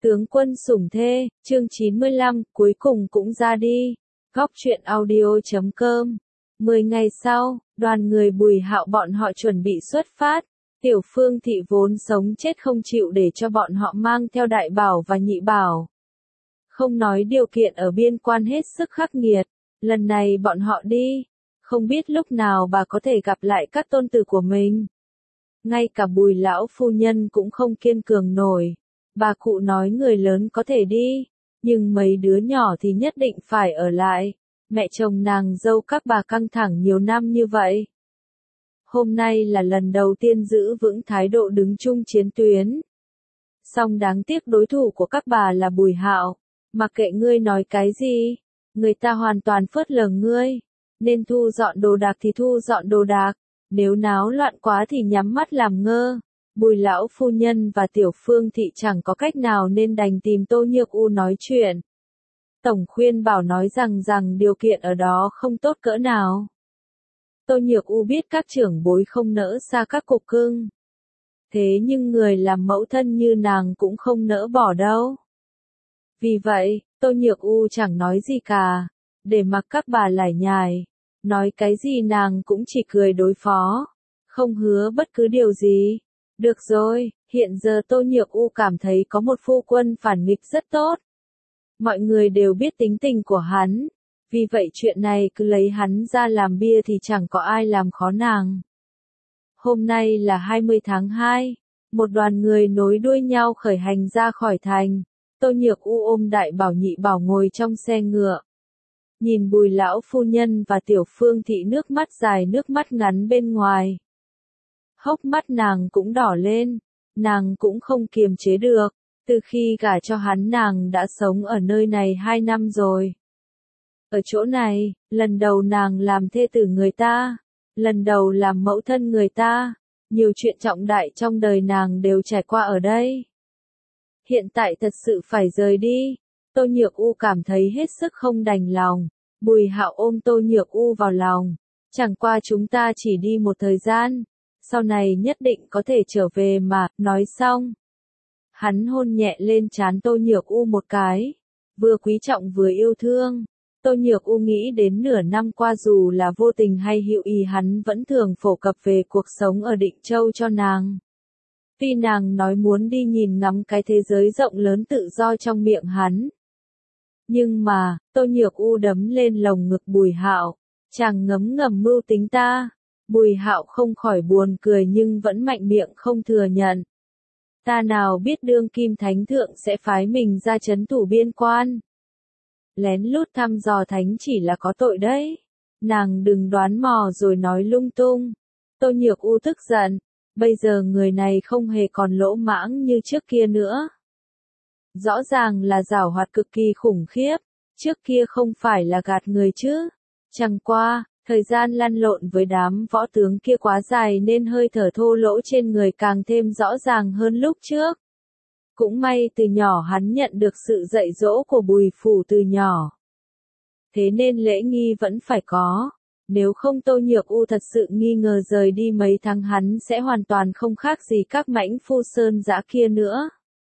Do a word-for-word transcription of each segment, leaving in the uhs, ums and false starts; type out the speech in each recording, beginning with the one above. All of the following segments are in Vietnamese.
Tướng quân sủng thê, chương chín mươi lăm, cuối cùng cũng ra đi. Góc truyện audio chấm com. Mười ngày sau, đoàn người Bùi Hạo bọn họ chuẩn bị xuất phát. Tiểu Phương Thị vốn sống chết không chịu để cho bọn họ mang theo Đại Bảo và Nhị Bảo. Không nói điều kiện ở biên quan hết sức khắc nghiệt, lần này bọn họ đi, không biết lúc nào bà có thể gặp lại các tôn tử của mình. Ngay cả Bùi lão phu nhân cũng không kiên cường nổi. Bà cụ nói người lớn có thể đi, nhưng mấy đứa nhỏ thì nhất định phải ở lại. Mẹ chồng nàng dâu các bà căng thẳng nhiều năm như vậy. Hôm nay là lần đầu tiên giữ vững thái độ đứng chung chiến tuyến. Song đáng tiếc đối thủ của các bà là Bùi Hạo. Mặc kệ ngươi nói cái gì, người ta hoàn toàn phớt lờ ngươi. Nên thu dọn đồ đạc thì thu dọn đồ đạc, nếu náo loạn quá thì nhắm mắt làm ngơ. Bùi lão phu nhân và Tiểu Phương Thị chẳng có cách nào nên đành tìm Tô Nhược U nói chuyện. Tổng khuyên bảo nói rằng rằng điều kiện ở đó không tốt cỡ nào. Tô Nhược U biết các trưởng bối không nỡ xa các cục cưng. Thế nhưng người làm mẫu thân như nàng cũng không nỡ bỏ đâu. Vì vậy, Tô Nhược U chẳng nói gì cả, để mặc các bà lải nhải. Nói cái gì nàng cũng chỉ cười đối phó, không hứa bất cứ điều gì. Được rồi, hiện giờ Tô Nhược U cảm thấy có một phu quân phản nghịch rất tốt. Mọi người đều biết tính tình của hắn, vì vậy chuyện này cứ lấy hắn ra làm bia thì chẳng có ai làm khó nàng. Hôm nay là hai mươi tháng hai, một đoàn người nối đuôi nhau khởi hành ra khỏi thành. Tô Nhược U ôm Đại Bảo Nhị Bảo ngồi trong xe ngựa. Nhìn Bùi lão phu nhân và Tiểu Phương Thị nước mắt dài nước mắt ngắn bên ngoài. Hốc mắt nàng cũng đỏ lên, nàng cũng không kiềm chế được, từ khi gả cho hắn nàng đã sống ở nơi này hai năm rồi. Ở chỗ này, lần đầu nàng làm thê tử người ta, lần đầu làm mẫu thân người ta, nhiều chuyện trọng đại trong đời nàng đều trải qua ở đây. Hiện tại thật sự phải rời đi, Tô Nhược U cảm thấy hết sức không đành lòng. Bùi Hạo ôm Tô Nhược U vào lòng, chẳng qua chúng ta chỉ đi một thời gian, sau này nhất định có thể trở về mà. Nói xong, hắn hôn nhẹ lên trán Tô Nhược U một cái, vừa quý trọng vừa yêu thương. Tô Nhược U nghĩ đến nửa năm qua dù là vô tình hay hữu ý hắn vẫn thường phổ cập về cuộc sống ở Định Châu cho nàng. Tuy nàng nói muốn đi nhìn ngắm cái thế giới rộng lớn tự do trong miệng hắn. Nhưng mà, Tô Nhược U đấm lên lồng ngực Bùi Hạo, chàng ngấm ngầm mưu tính ta. Bùi Hạo không khỏi buồn cười nhưng vẫn mạnh miệng không thừa nhận. Ta nào biết đương kim thánh thượng sẽ phái mình ra trấn thủ biên quan. Lén lút thăm dò thánh chỉ là có tội đấy. Nàng đừng đoán mò rồi nói lung tung. Tô Nhược U tức giận, bây giờ người này không hề còn lỗ mãng như trước kia nữa. Rõ ràng là giảo hoạt cực kỳ khủng khiếp, trước kia không phải là gạt người chứ. Chẳng qua, thời gian lăn lộn với đám võ tướng kia quá dài nên hơi thở thô lỗ trên người càng thêm rõ ràng hơn lúc trước. Cũng may từ nhỏ hắn nhận được sự dạy dỗ của Bùi phủ từ nhỏ. Thế nên lễ nghi vẫn phải có, nếu không Tô Nhược U thật sự nghi ngờ rời đi mấy tháng hắn sẽ hoàn toàn không khác gì các mãnh phu sơn dã kia nữa.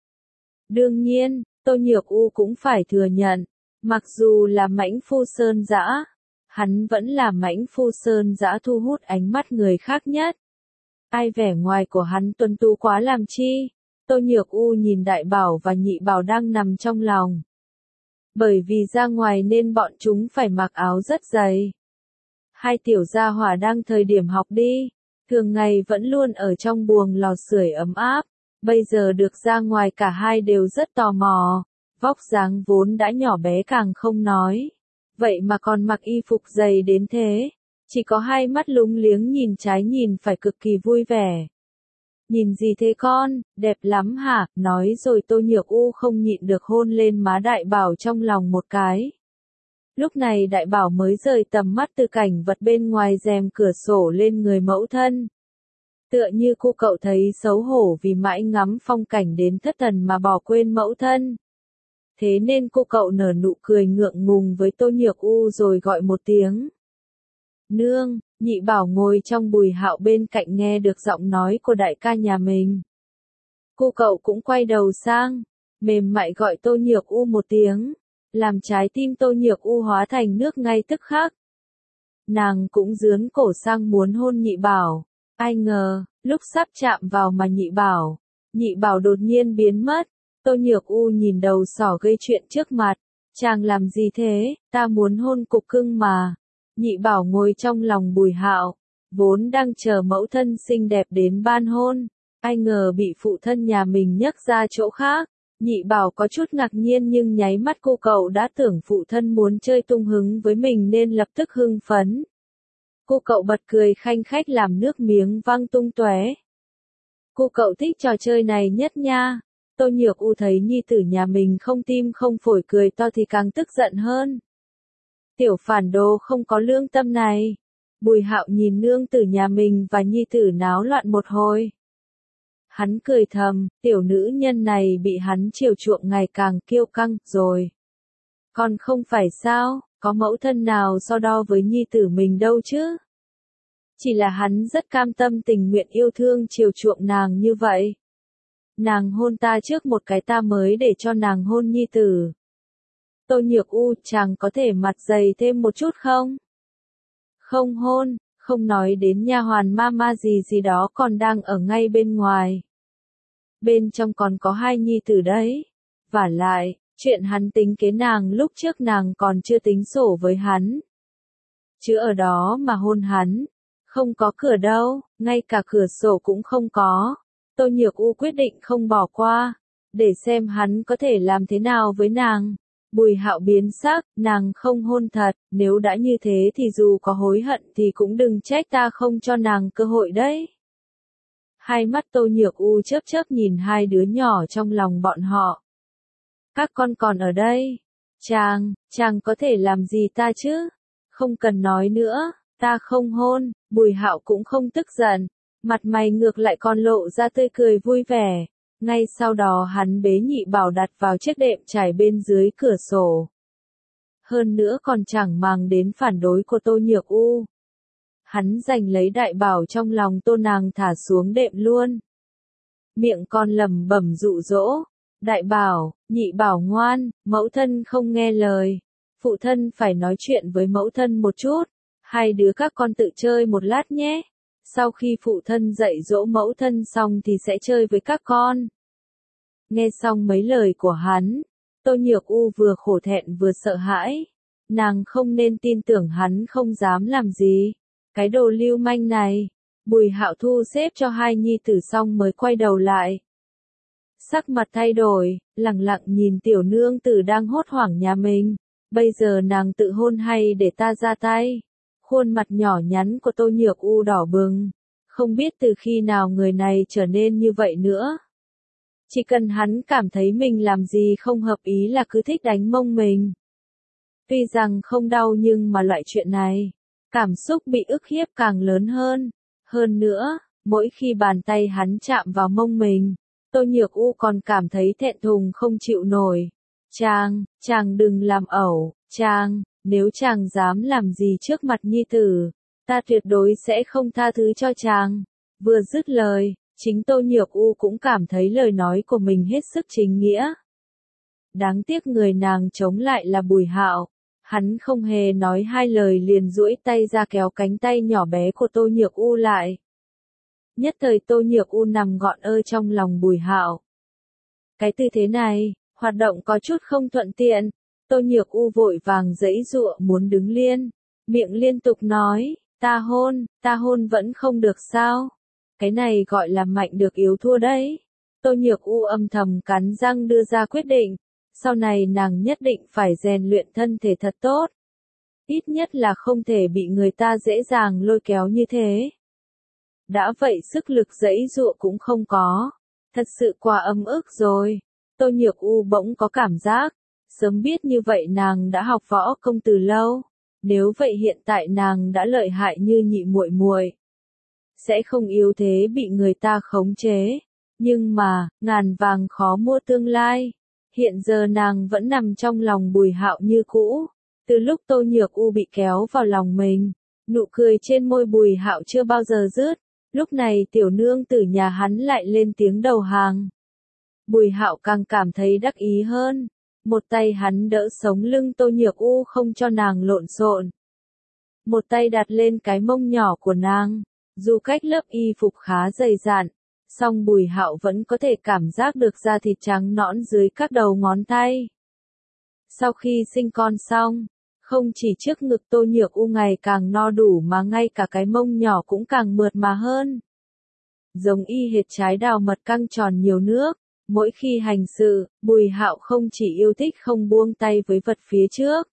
Đương nhiên, Tô Nhược U cũng phải thừa nhận, mặc dù là mãnh phu sơn dã, hắn vẫn là mãnh phu sơn dã thu hút ánh mắt người khác nhất. Ai vẻ ngoài của hắn tuấn tú quá làm chi? Tô Nhược U nhìn Đại Bảo và Nhị Bảo đang nằm trong lòng. Bởi vì ra ngoài nên bọn chúng phải mặc áo rất dày. Hai tiểu gia hỏa đang thời điểm học đi, thường ngày vẫn luôn ở trong buồng lò sưởi ấm áp. Bây giờ được ra ngoài cả hai đều rất tò mò, vóc dáng vốn đã nhỏ bé càng không nói. Vậy mà còn mặc y phục dày đến thế, chỉ có hai mắt lúng liếng nhìn trái nhìn phải cực kỳ vui vẻ. Nhìn gì thế con, đẹp lắm hả, nói rồi Tô Nhược U không nhịn được hôn lên má Đại Bảo trong lòng một cái. Lúc này Đại Bảo mới rời tầm mắt từ cảnh vật bên ngoài rèm cửa sổ lên người mẫu thân. Tựa như cô cậu thấy xấu hổ vì mãi ngắm phong cảnh đến thất thần mà bỏ quên mẫu thân. Thế nên cô cậu nở nụ cười ngượng ngùng với Tô Nhược U rồi gọi một tiếng. Nương. Nhị Bảo ngồi trong Bùi Hạo bên cạnh nghe được giọng nói của đại ca nhà mình. Cô cậu cũng quay đầu sang, mềm mại gọi Tô Nhược U một tiếng, làm trái tim Tô Nhược U hóa thành nước ngay tức khắc. Nàng cũng dướn cổ sang muốn hôn Nhị Bảo, ai ngờ, lúc sắp chạm vào mà Nhị Bảo, Nhị Bảo đột nhiên biến mất. Tô Nhược U nhìn đầu sỏ gây chuyện trước mặt, chàng làm gì thế, ta muốn hôn cục cưng mà. Nhị Bảo ngồi trong lòng Bùi Hạo, vốn đang chờ mẫu thân xinh đẹp đến ban hôn, ai ngờ bị phụ thân nhà mình nhấc ra chỗ khác. Nhị Bảo có chút ngạc nhiên nhưng nháy mắt cô cậu đã tưởng phụ thân muốn chơi tung hứng với mình nên lập tức hưng phấn. Cô cậu bật cười khanh khách làm nước miếng văng tung tóe. Cô cậu thích trò chơi này nhất nha. Tô Nhược U thấy nhi tử nhà mình không tim không phổi cười to thì càng tức giận hơn. Tiểu phản đồ không có lương tâm này. Bùi Hạo nhìn nương tử nhà mình và nhi tử náo loạn một hồi. Hắn cười thầm, tiểu nữ nhân này bị hắn chiều chuộng ngày càng kiêu căng rồi. Còn không phải sao, có mẫu thân nào so đo với nhi tử mình đâu chứ. Chỉ là hắn rất cam tâm tình nguyện yêu thương chiều chuộng nàng như vậy. Nàng hôn ta trước một cái ta mới để cho nàng hôn nhi tử. Tô Nhược U, chàng có thể mặt dày thêm một chút không? Không hôn, không nói đến nha hoàn mama gì gì đó còn đang ở ngay bên ngoài. Bên trong còn có hai nhi tử đấy. Vả lại, chuyện hắn tính kế nàng lúc trước nàng còn chưa tính sổ với hắn. Chứ ở đó mà hôn hắn, không có cửa đâu, ngay cả cửa sổ cũng không có. Tô Nhược U quyết định không bỏ qua, để xem hắn có thể làm thế nào với nàng. Bùi Hạo biến sắc, nàng không hôn thật, nếu đã như thế thì dù có hối hận thì cũng đừng trách ta không cho nàng cơ hội đấy. Hai mắt Tô Nhược U chớp chớp nhìn hai đứa nhỏ trong lòng bọn họ. Các con còn ở đây. Chàng, chàng có thể làm gì ta chứ? Không cần nói nữa, ta không hôn. Bùi Hạo cũng không tức giận, mặt mày ngược lại còn lộ ra tươi cười vui vẻ. Ngay sau đó hắn bế Nhị Bảo đặt vào chiếc đệm trải bên dưới cửa sổ. Hơn nữa còn chẳng màng đến phản đối của Tô Nhược U. Hắn giành lấy Đại Bảo trong lòng Tô nàng thả xuống đệm luôn. Miệng con lẩm bẩm dụ dỗ. Đại Bảo, Nhị Bảo ngoan, mẫu thân không nghe lời. Phụ thân phải nói chuyện với mẫu thân một chút. Hai đứa các con tự chơi một lát nhé. Sau khi phụ thân dạy dỗ mẫu thân xong thì sẽ chơi với các con. Nghe xong mấy lời của hắn, Tô Nhược U vừa khổ thẹn vừa sợ hãi. Nàng không nên tin tưởng hắn không dám làm gì. Cái đồ lưu manh này. Bùi Hạo thu xếp cho hai nhi tử xong mới quay đầu lại. Sắc mặt thay đổi, lẳng lặng nhìn tiểu nương tử đang hốt hoảng nhà mình. Bây giờ nàng tự hôn hay để ta ra tay? Khuôn mặt nhỏ nhắn của Tô Nhược U đỏ bừng. Không biết từ khi nào người này trở nên như vậy nữa. Chỉ cần hắn cảm thấy mình làm gì không hợp ý là cứ thích đánh mông mình. Tuy rằng không đau nhưng mà loại chuyện này, cảm xúc bị ức hiếp càng lớn hơn. Hơn nữa, mỗi khi bàn tay hắn chạm vào mông mình, Tô Nhược U còn cảm thấy thẹn thùng không chịu nổi. Chàng, chàng đừng làm ẩu, chàng, nếu chàng dám làm gì trước mặt nhi tử, ta tuyệt đối sẽ không tha thứ cho chàng. Vừa dứt lời, chính Tô Nhược U cũng cảm thấy lời nói của mình hết sức chính nghĩa. Đáng tiếc người nàng chống lại là Bùi Hạo. Hắn không hề nói hai lời liền duỗi tay ra kéo cánh tay nhỏ bé của Tô Nhược U lại. Nhất thời Tô Nhược U nằm gọn ơ trong lòng Bùi Hạo. Cái tư thế này, hoạt động có chút không thuận tiện. Tô Nhược U vội vàng giãy giụa muốn đứng liên, miệng liên tục nói, ta hôn, ta hôn vẫn không được sao? Cái này gọi là mạnh được yếu thua đấy. Tô Nhược U âm thầm cắn răng đưa ra quyết định, sau này nàng nhất định phải rèn luyện thân thể thật tốt. Ít nhất là không thể bị người ta dễ dàng lôi kéo như thế. Đã vậy sức lực giãy giụa cũng không có, thật sự quá ấm ức rồi. Tô Nhược U bỗng có cảm giác, sớm biết như vậy nàng đã học võ công từ lâu, nếu vậy hiện tại nàng đã lợi hại như nhị muội muội, sẽ không yếu thế bị người ta khống chế. Nhưng mà, ngàn vàng khó mua tương lai. Hiện giờ nàng vẫn nằm trong lòng Bùi Hạo như cũ. Từ lúc Tô Nhược U bị kéo vào lòng mình, nụ cười trên môi Bùi Hạo chưa bao giờ dứt. Lúc này tiểu nương tử nhà hắn lại lên tiếng đầu hàng. Bùi Hạo càng cảm thấy đắc ý hơn. Một tay hắn đỡ sống lưng Tô Nhược U không cho nàng lộn xộn. Một tay đặt lên cái mông nhỏ của nàng. Dù cách lớp y phục khá dày dặn, song Bùi Hạo vẫn có thể cảm giác được da thịt trắng nõn dưới các đầu ngón tay. Sau khi sinh con xong, không chỉ trước ngực Tô Nhược U ngày càng no đủ mà ngay cả cái mông nhỏ cũng càng mượt mà hơn. Giống y hệt trái đào mật căng tròn nhiều nước, mỗi khi hành sự, Bùi Hạo không chỉ yêu thích không buông tay với vật phía trước,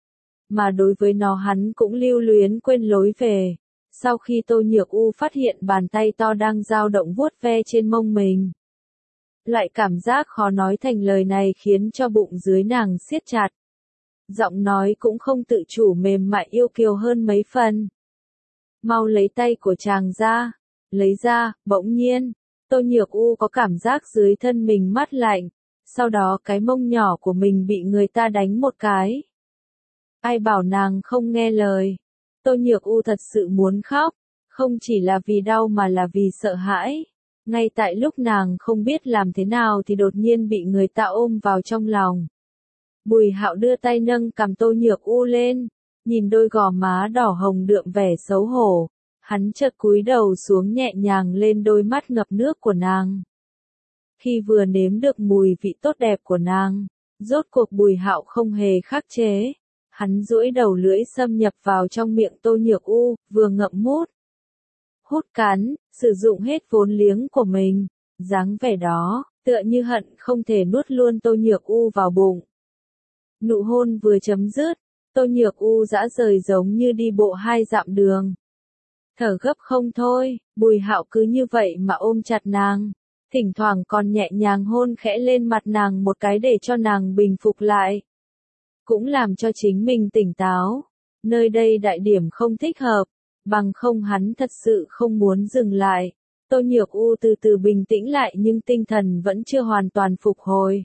mà đối với nó hắn cũng lưu luyến quên lối về. Sau khi Tô Nhược U phát hiện bàn tay to đang dao động vuốt ve trên mông mình, loại cảm giác khó nói thành lời này khiến cho bụng dưới nàng siết chặt. Giọng nói cũng không tự chủ mềm mại yêu kiều hơn mấy phần. Mau lấy tay của chàng ra. Lấy ra, bỗng nhiên, Tô Nhược U có cảm giác dưới thân mình mát lạnh, sau đó cái mông nhỏ của mình bị người ta đánh một cái. Ai bảo nàng không nghe lời. Tô Nhược U thật sự muốn khóc, không chỉ là vì đau mà là vì sợ hãi. Ngay tại lúc nàng không biết làm thế nào thì đột nhiên bị người ta ôm vào trong lòng. Bùi Hạo đưa tay nâng cằm Tô Nhược U lên, nhìn đôi gò má đỏ hồng đượm vẻ xấu hổ. Hắn chợt cúi đầu xuống nhẹ nhàng lên đôi mắt ngập nước của nàng. Khi vừa nếm được mùi vị tốt đẹp của nàng, rốt cuộc Bùi Hạo không hề khắc chế. Hắn duỗi đầu lưỡi xâm nhập vào trong miệng Tô Nhược U, vừa ngậm mút, hút cắn, sử dụng hết vốn liếng của mình. Dáng vẻ đó, tựa như hận không thể nuốt luôn Tô Nhược U vào bụng. Nụ hôn vừa chấm dứt, Tô Nhược U dã rời giống như đi bộ hai dặm đường. Thở gấp không thôi, Bùi Hạo cứ như vậy mà ôm chặt nàng, thỉnh thoảng còn nhẹ nhàng hôn khẽ lên mặt nàng một cái để cho nàng bình phục lại. Cũng làm cho chính mình tỉnh táo, nơi đây đại điểm không thích hợp, bằng không hắn thật sự không muốn dừng lại. Tô Nhược U từ từ bình tĩnh lại nhưng tinh thần vẫn chưa hoàn toàn phục hồi.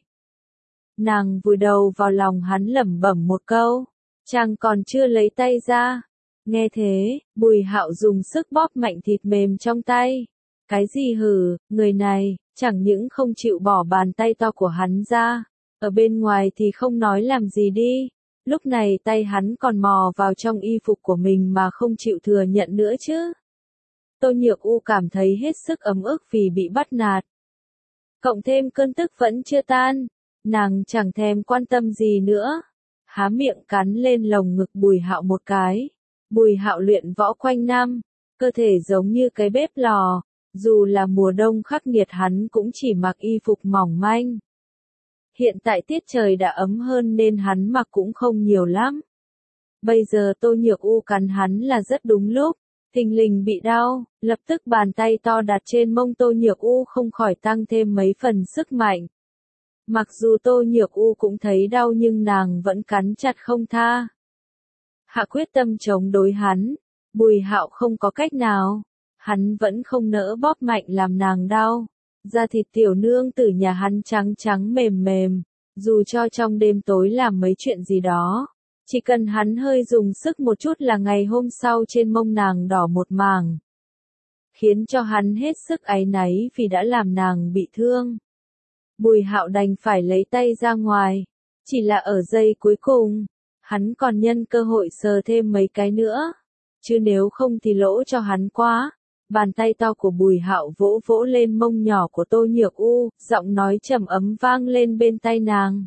Nàng vùi đầu vào lòng hắn lẩm bẩm một câu, chàng còn chưa lấy tay ra. Nghe thế, Bùi Hạo dùng sức bóp mạnh thịt mềm trong tay. Cái gì hử, người này, chẳng những không chịu bỏ bàn tay to của hắn ra, ở bên ngoài thì không nói làm gì đi. Lúc này tay hắn còn mò vào trong y phục của mình mà không chịu thừa nhận nữa chứ. Tô Nhược U cảm thấy hết sức ấm ức vì bị bắt nạt. Cộng thêm cơn tức vẫn chưa tan, nàng chẳng thèm quan tâm gì nữa. Há miệng cắn lên lồng ngực Bùi Hạo một cái. Bùi Hạo luyện võ quanh năm, cơ thể giống như cái bếp lò, dù là mùa đông khắc nghiệt hắn cũng chỉ mặc y phục mỏng manh. Hiện tại tiết trời đã ấm hơn nên hắn mặc cũng không nhiều lắm. Bây giờ Tô Nhược U cắn hắn là rất đúng lúc, thình lình bị đau, lập tức bàn tay to đặt trên mông Tô Nhược U không khỏi tăng thêm mấy phần sức mạnh. Mặc dù Tô Nhược U cũng thấy đau nhưng nàng vẫn cắn chặt không tha. Hạ quyết tâm chống đối hắn, Bùi Hạo không có cách nào, hắn vẫn không nỡ bóp mạnh làm nàng đau. Da thịt tiểu nương tử nhà hắn trắng trắng mềm mềm, dù cho trong đêm tối làm mấy chuyện gì đó, chỉ cần hắn hơi dùng sức một chút là ngày hôm sau trên mông nàng đỏ một mảng. Khiến cho hắn hết sức áy náy vì đã làm nàng bị thương. Bùi Hạo đành phải lấy tay ra ngoài, chỉ là ở giây cuối cùng, hắn còn nhân cơ hội sờ thêm mấy cái nữa, chứ nếu không thì lỗ cho hắn quá. Bàn tay to của Bùi Hạo vỗ vỗ lên mông nhỏ của Tô Nhược U, giọng nói trầm ấm vang lên bên tai nàng.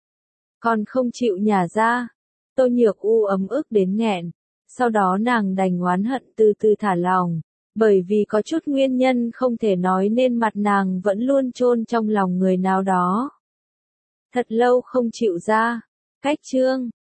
Còn không chịu nhả ra. Tô Nhược U ấm ức đến nghẹn, sau đó nàng đành oán hận từ từ thả lòng, bởi vì có chút nguyên nhân không thể nói nên mặt nàng vẫn luôn chôn trong lòng người nào đó. Thật lâu không chịu ra. Cách chương